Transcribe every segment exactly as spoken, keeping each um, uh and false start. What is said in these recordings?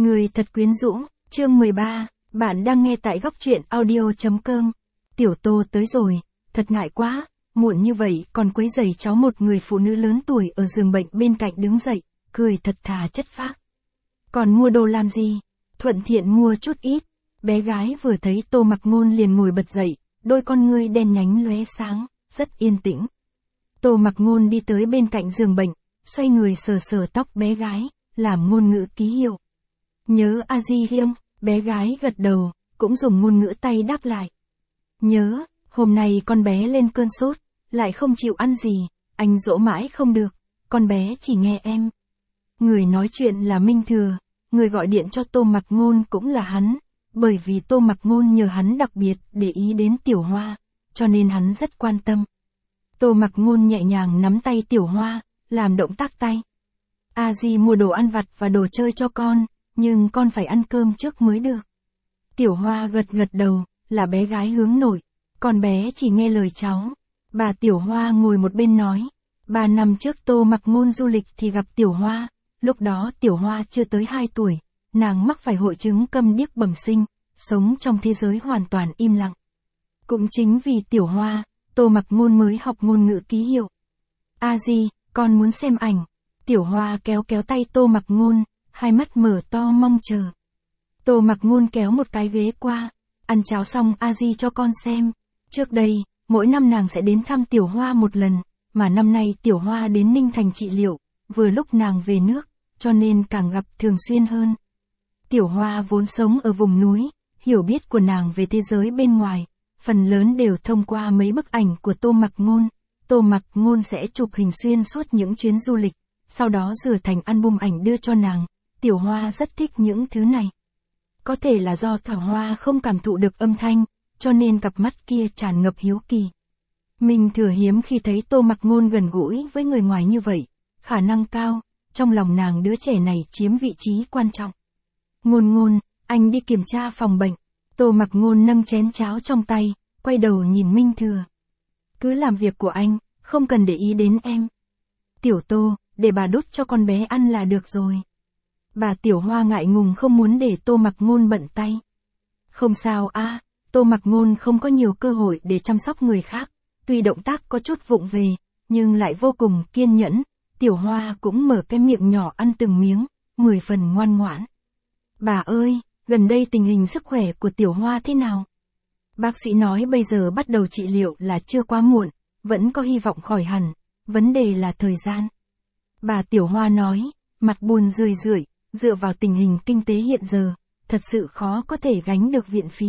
Người thật quyến rũ, chương mười ba, bạn đang nghe tại góc truyện audio.com. Tiểu Tô tới rồi, thật ngại quá, muộn như vậy còn quấy rầy cháu. Một người phụ nữ lớn tuổi ở giường bệnh bên cạnh đứng dậy, cười thật thà chất phác. Còn mua đồ làm gì? Thuận tiện mua chút ít. Bé gái vừa thấy Tô Mặc Ngôn liền ngồi bật dậy, đôi con ngươi đen nhánh lóe sáng, rất yên tĩnh. Tô Mặc Ngôn đi tới bên cạnh giường bệnh, xoay người sờ sờ tóc bé gái, làm ngôn ngữ ký hiệu. Nhớ A Di Hiêng, bé gái gật đầu, cũng dùng ngôn ngữ tay đáp lại. Nhớ, hôm nay con bé lên cơn sốt, lại không chịu ăn gì, anh dỗ mãi không được, con bé chỉ nghe em. Người nói chuyện là Minh Thừa, người gọi điện cho Tô Mặc Ngôn cũng là hắn, bởi vì Tô Mặc Ngôn nhờ hắn đặc biệt để ý đến Tiểu Hoa, cho nên hắn rất quan tâm. Tô Mặc Ngôn nhẹ nhàng nắm tay Tiểu Hoa, làm động tác tay. A Di mua đồ ăn vặt và đồ chơi cho con, nhưng con phải ăn cơm trước mới được. Tiểu Hoa gật gật đầu, là bé gái hướng nội, con bé chỉ nghe lời cháu. Bà Tiểu Hoa ngồi một bên nói, ba năm trước Tô Mặc Ngôn du lịch thì gặp Tiểu Hoa, lúc đó Tiểu Hoa chưa tới hai tuổi, nàng mắc phải hội chứng câm điếc bẩm sinh, sống trong thế giới hoàn toàn im lặng. Cũng chính vì Tiểu Hoa, Tô Mặc Ngôn mới học ngôn ngữ ký hiệu. A Di, con muốn xem ảnh. Tiểu Hoa kéo kéo tay Tô Mặc Ngôn, hai mắt mở to mong chờ. Tô Mặc Ngôn kéo một cái ghế qua, ăn cháo xong A Di cho con xem. Trước đây, mỗi năm nàng sẽ đến thăm Tiểu Hoa một lần, mà năm nay Tiểu Hoa đến Ninh Thành trị liệu, vừa lúc nàng về nước, cho nên càng gặp thường xuyên hơn. Tiểu Hoa vốn sống ở vùng núi, hiểu biết của nàng về thế giới bên ngoài, phần lớn đều thông qua mấy bức ảnh của Tô Mặc Ngôn. Tô Mặc Ngôn sẽ chụp hình xuyên suốt những chuyến du lịch, sau đó rửa thành album ảnh đưa cho nàng. Tiểu Hoa rất thích những thứ này. Có thể là do Thảo Hoa không cảm thụ được âm thanh, cho nên cặp mắt kia tràn ngập hiếu kỳ. Mình Thừa hiếm khi thấy Tô Mặc Ngôn gần gũi với người ngoài như vậy, khả năng cao, trong lòng nàng đứa trẻ này chiếm vị trí quan trọng. Ngôn Ngôn, anh đi kiểm tra phòng bệnh. Tô Mặc Ngôn nâng chén cháo trong tay, quay đầu nhìn Minh Thừa. Cứ làm việc của anh, không cần để ý đến em. Tiểu Tô, để bà đút cho con bé ăn là được rồi. Bà Tiểu Hoa ngại ngùng không muốn để Tô Mặc Ngôn bận tay. Không sao a, à, Tô Mặc Ngôn không có nhiều cơ hội để chăm sóc người khác, tuy động tác có chút vụng về, nhưng lại vô cùng kiên nhẫn. Tiểu Hoa cũng mở cái miệng nhỏ ăn từng miếng, mười phần ngoan ngoãn. Bà ơi, gần đây tình hình sức khỏe của Tiểu Hoa thế nào? Bác sĩ nói bây giờ bắt đầu trị liệu là chưa quá muộn, vẫn có hy vọng khỏi hẳn, vấn đề là thời gian. Bà Tiểu Hoa nói, mặt buồn rười rượi, dựa vào tình hình kinh tế hiện giờ, thật sự khó có thể gánh được viện phí.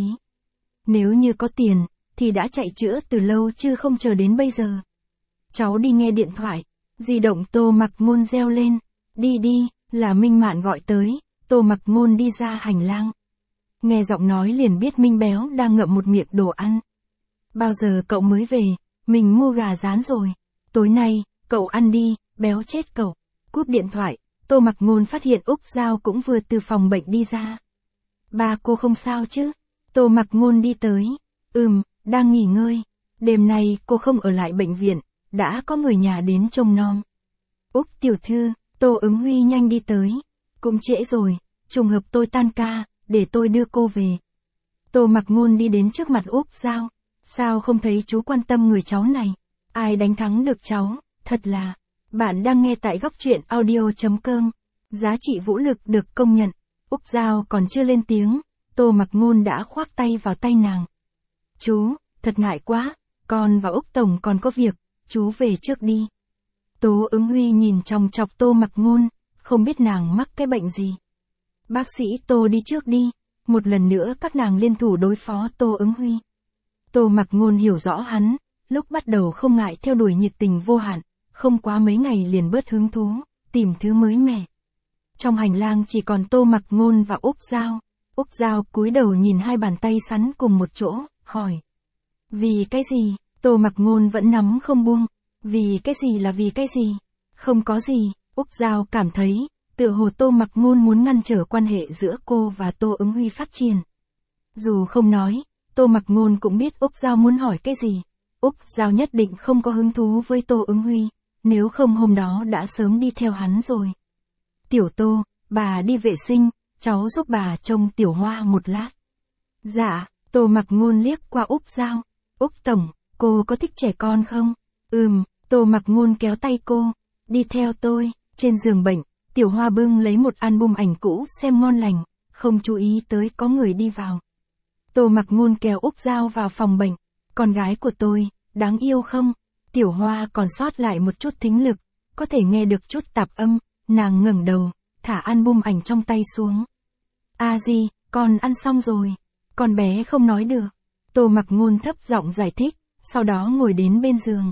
Nếu như có tiền, thì đã chạy chữa từ lâu chứ không chờ đến bây giờ. Cháu đi nghe điện thoại, di động Tô Mặc Ngôn reo lên, đi đi, là Minh Mạn gọi tới. Tô Mặc Ngôn đi ra hành lang. Nghe giọng nói liền biết Minh Béo đang ngậm một miệng đồ ăn. Bao giờ cậu mới về, mình mua gà rán rồi. Tối nay, cậu ăn đi, béo chết cậu. Cúp điện thoại, Tô Mặc Ngôn phát hiện Úc Giao cũng vừa từ phòng bệnh đi ra. Ba cô không sao chứ? Tô Mặc Ngôn đi tới. Ừm, đang nghỉ ngơi. Đêm nay cô không ở lại bệnh viện, đã có người nhà đến trông nom. Úc tiểu thư, Tô Ứng Huy nhanh đi tới. Cũng trễ rồi, trùng hợp tôi tan ca, để tôi đưa cô về. Tô Mặc Ngôn đi đến trước mặt Úc Giao. Sao không thấy chú quan tâm người cháu này? Ai đánh thắng được cháu, thật là... Bạn đang nghe tại góc truyện audio.com. Giá trị vũ lực được công nhận. Úc Giao còn chưa lên tiếng, Tô Mặc Ngôn đã khoác tay vào tay nàng. Chú, thật ngại quá, con và Úc Tổng còn có việc, chú về trước đi. Tô Ứng Huy nhìn chòng chọc Tô Mặc Ngôn, không biết nàng mắc cái bệnh gì. Bác sĩ Tô đi trước đi, một lần nữa các nàng liên thủ đối phó Tô Ứng Huy. Tô Mặc Ngôn hiểu rõ hắn, lúc bắt đầu không ngại theo đuổi nhiệt tình vô hạn, không quá mấy ngày liền bớt hứng thú, tìm thứ mới mẻ. Trong hành lang chỉ còn Tô Mặc Ngôn và Úc Giao. Úc Giao cúi đầu nhìn hai bàn tay sắn cùng một chỗ, hỏi. Vì cái gì? Tô Mặc Ngôn vẫn nắm không buông. Vì cái gì là vì cái gì? Không có gì. Úc Giao cảm thấy, tựa hồ Tô Mặc Ngôn muốn ngăn trở quan hệ giữa cô và Tô Ứng Huy phát triển. Dù không nói, Tô Mặc Ngôn cũng biết Úc Giao muốn hỏi cái gì. Úc Giao nhất định không có hứng thú với Tô Ứng Huy, nếu không hôm đó đã sớm đi theo hắn rồi. Tiểu Tô, bà đi vệ sinh, cháu giúp bà trông Tiểu Hoa một lát. Dạ, Tô Mặc Ngôn liếc qua Úc Giao. Úc tổng, cô có thích trẻ con không? Ừm, Tô Mặc Ngôn kéo tay cô. Đi theo tôi. Trên giường bệnh, Tiểu Hoa bưng lấy một album ảnh cũ xem ngon lành, không chú ý tới có người đi vào. Tô Mặc Ngôn kéo Úc Giao vào phòng bệnh. Con gái của tôi, đáng yêu không? Tiểu Hoa còn sót lại một chút thính lực, có thể nghe được chút tạp âm, nàng ngẩng đầu, thả album ảnh trong tay xuống. A Di, con ăn xong rồi. Con bé không nói được. Tô Mặc Ngôn thấp giọng giải thích, sau đó ngồi đến bên giường.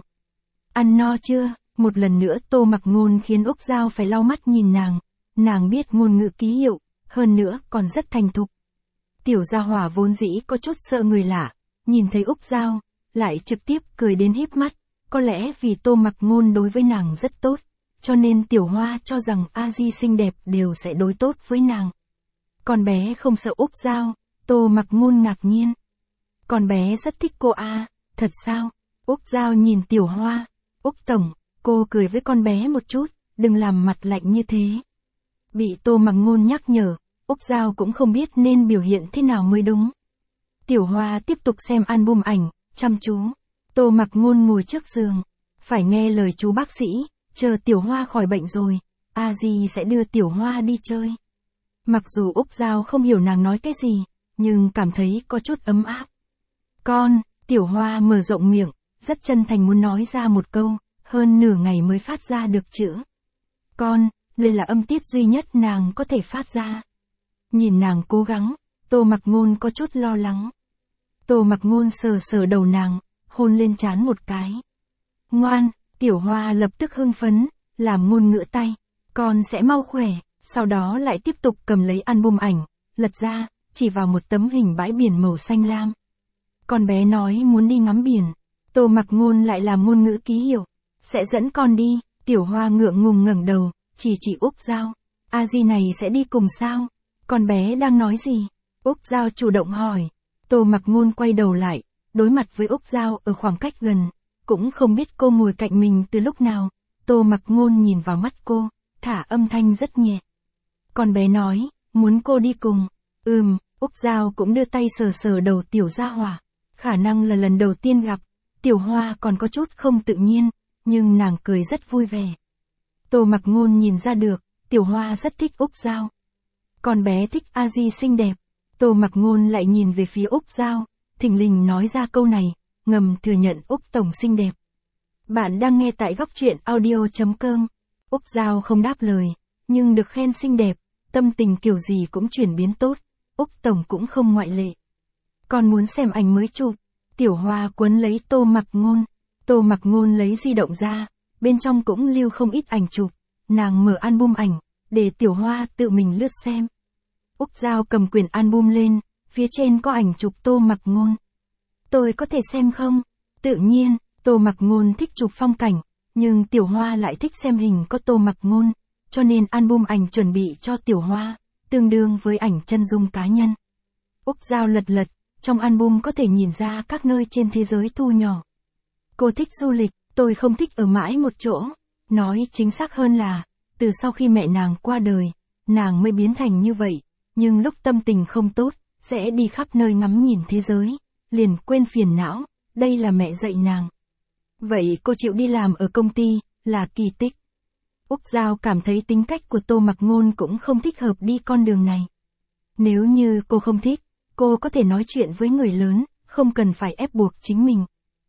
Ăn no chưa? Một lần nữa Tô Mặc Ngôn khiến Úc Giao phải lau mắt nhìn nàng. Nàng biết ngôn ngữ ký hiệu, hơn nữa còn rất thành thục. Tiểu Gia Hỏa vốn dĩ có chút sợ người lạ, nhìn thấy Úc Giao, lại trực tiếp cười đến híp mắt. Có lẽ vì Tô Mặc Ngôn đối với nàng rất tốt, cho nên Tiểu Hoa cho rằng A Di xinh đẹp đều sẽ đối tốt với nàng. Con bé không sợ Úc Giao, Tô Mặc Ngôn ngạc nhiên. Con bé rất thích cô A, thật sao? Úc Giao nhìn Tiểu Hoa. Úc tổng, cô cười với con bé một chút, đừng làm mặt lạnh như thế. Bị Tô Mặc Ngôn nhắc nhở, Úc Giao cũng không biết nên biểu hiện thế nào mới đúng. Tiểu Hoa tiếp tục xem album ảnh, chăm chú. Tô Mặc Ngôn ngồi trước giường, phải nghe lời chú bác sĩ, chờ Tiểu Hoa khỏi bệnh rồi, A Di sẽ đưa Tiểu Hoa đi chơi. Mặc dù Úc Giao không hiểu nàng nói cái gì, nhưng cảm thấy có chút ấm áp. Con, Tiểu Hoa mở rộng miệng, rất chân thành muốn nói ra một câu, hơn nửa ngày mới phát ra được chữ. Con, đây là âm tiết duy nhất nàng có thể phát ra. Nhìn nàng cố gắng, Tô Mặc Ngôn có chút lo lắng. Tô Mặc Ngôn sờ sờ đầu nàng, hôn lên trán một cái. Ngoan, Tiểu Hoa lập tức hưng phấn, làm ngôn ngữ tay. Con sẽ mau khỏe, sau đó lại tiếp tục cầm lấy album ảnh, lật ra, chỉ vào một tấm hình bãi biển màu xanh lam. Con bé nói muốn đi ngắm biển. Tô Mặc Ngôn lại làm ngôn ngữ ký hiệu. Sẽ dẫn con đi. Tiểu Hoa ngượng ngùng ngẩng đầu, chỉ chỉ Úc Giao. A Di này sẽ đi cùng sao? Con bé đang nói gì? Úc Giao chủ động hỏi. Tô Mặc Ngôn quay đầu lại, đối mặt với Úc Giao ở khoảng cách gần, cũng không biết cô ngồi cạnh mình từ lúc nào. Tô Mặc Ngôn nhìn vào mắt cô, thả âm thanh rất nhẹ. Con bé nói, muốn cô đi cùng. Ừm, Úc Giao cũng đưa tay sờ sờ đầu Tiểu Gia Hỏa. Khả năng là lần đầu tiên gặp, Tiểu Hoa còn có chút không tự nhiên, nhưng nàng cười rất vui vẻ. Tô Mặc Ngôn nhìn ra được, Tiểu Hoa rất thích Úc Giao. Con bé thích A Di xinh đẹp. Tô Mặc Ngôn lại nhìn về phía Úc Giao, thình lình nói ra câu này, ngầm thừa nhận Úc tổng xinh đẹp. Bạn đang nghe tại góc truyện audio chấm com. Úc Giao không đáp lời, nhưng được khen xinh đẹp, tâm tình kiểu gì cũng chuyển biến tốt, Úc tổng cũng không ngoại lệ. Con muốn xem ảnh mới chụp. Tiểu Hoa quấn lấy Tô Mặc Ngôn. Tô Mặc Ngôn lấy di động ra, bên trong cũng lưu không ít ảnh chụp. Nàng mở album ảnh, để Tiểu Hoa tự mình lướt xem. Úc Giao cầm quyển album lên, phía trên có ảnh chụp Tô Mặc Ngôn. Tôi có thể xem không? Tự nhiên, Tô Mặc Ngôn thích chụp phong cảnh, nhưng Tiểu Hoa lại thích xem hình có Tô Mặc Ngôn, cho nên album ảnh chuẩn bị cho Tiểu Hoa, tương đương với ảnh chân dung cá nhân. Úc Giao lật lật, trong album có thể nhìn ra các nơi trên thế giới thu nhỏ. Cô thích du lịch, tôi không thích ở mãi một chỗ. Nói chính xác hơn là, từ sau khi mẹ nàng qua đời, nàng mới biến thành như vậy, nhưng lúc tâm tình không tốt, sẽ đi khắp nơi ngắm nhìn thế giới, liền quên phiền não, đây là mẹ dạy nàng. Vậy cô chịu đi làm ở công ty, là kỳ tích. Úc Giao cảm thấy tính cách của Tô Mặc Ngôn cũng không thích hợp đi con đường này. Nếu như cô không thích, cô có thể nói chuyện với người lớn, không cần phải ép buộc chính mình.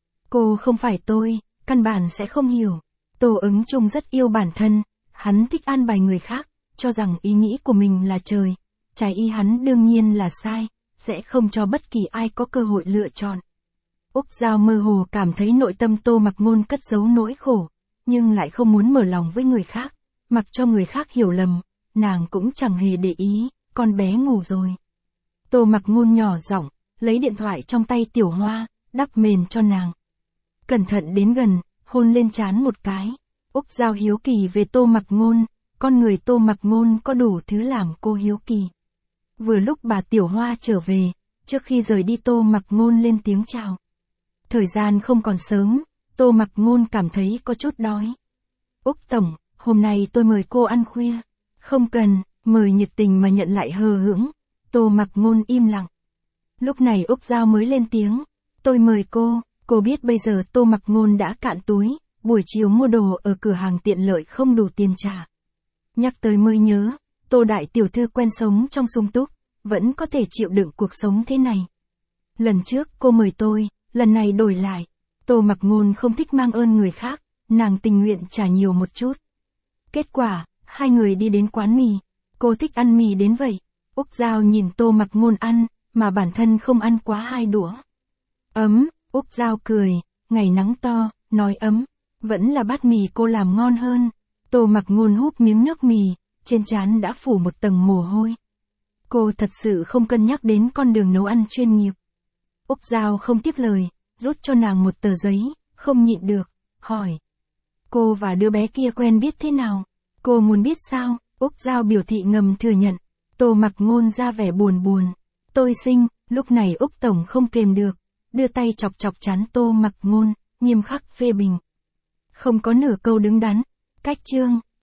Cô không phải tôi, căn bản sẽ không hiểu. Tô Ứng Chung rất yêu bản thân, hắn thích an bài người khác, cho rằng ý nghĩ của mình là trời. Trái ý hắn đương nhiên là sai, sẽ không cho bất kỳ ai có cơ hội lựa chọn. Úc Giao mơ hồ cảm thấy nội tâm Tô Mặc Ngôn cất giấu nỗi khổ, nhưng lại không muốn mở lòng với người khác, mặc cho người khác hiểu lầm, nàng cũng chẳng hề để ý, con bé ngủ rồi. Tô Mặc Ngôn nhỏ giọng, lấy điện thoại trong tay Tiểu Hoa, đắp mền cho nàng. Cẩn thận đến gần, hôn lên trán một cái. Úc Giao hiếu kỳ về Tô Mặc Ngôn, con người Tô Mặc Ngôn có đủ thứ làm cô hiếu kỳ. Vừa lúc bà Tiểu Hoa trở về, trước khi rời đi Tô Mặc Ngôn lên tiếng chào. Thời gian không còn sớm, Tô Mặc Ngôn cảm thấy có chút đói. Úc tổng, hôm nay tôi mời cô ăn khuya. Không cần, Mời nhiệt tình mà nhận lại hờ hững. Tô Mặc Ngôn im lặng. Lúc này Úc Giao mới lên tiếng. Tôi mời cô, cô biết bây giờ Tô Mặc Ngôn đã cạn túi, buổi chiều mua đồ ở cửa hàng tiện lợi không đủ tiền trả. Nhắc tới mới nhớ, Tô đại tiểu thư quen sống trong sung túc, vẫn có thể chịu đựng cuộc sống thế này. Lần trước cô mời tôi, lần này đổi lại. Tô Mặc Ngôn không thích mang ơn người khác, nàng tình nguyện trả nhiều một chút. Kết quả, hai người đi đến quán mì. Cô thích ăn mì đến vậy. Úc Giao nhìn Tô Mặc Ngôn ăn, mà bản thân không ăn quá hai đũa. Ấm, Úc Giao cười, ngày nắng to, nói ấm, vẫn là bát mì cô làm ngon hơn. Tô Mặc Ngôn húp miếng nước mì, trên trán đã phủ một tầng mồ hôi. Cô thật sự không cân nhắc đến con đường nấu ăn chuyên nghiệp. Úc Giao không tiếp lời, rút cho nàng một tờ giấy, không nhịn được, hỏi. Cô và đứa bé kia quen biết thế nào? Cô muốn biết sao? Úc Giao biểu thị ngầm thừa nhận. Tô Mặc Ngôn ra vẻ buồn buồn. Tôi sinh, lúc này Úc Tổng không kềm được, đưa tay chọc chọc trán Tô Mặc Ngôn, nghiêm khắc phê bình. Không có nửa câu đứng đắn, cách chương.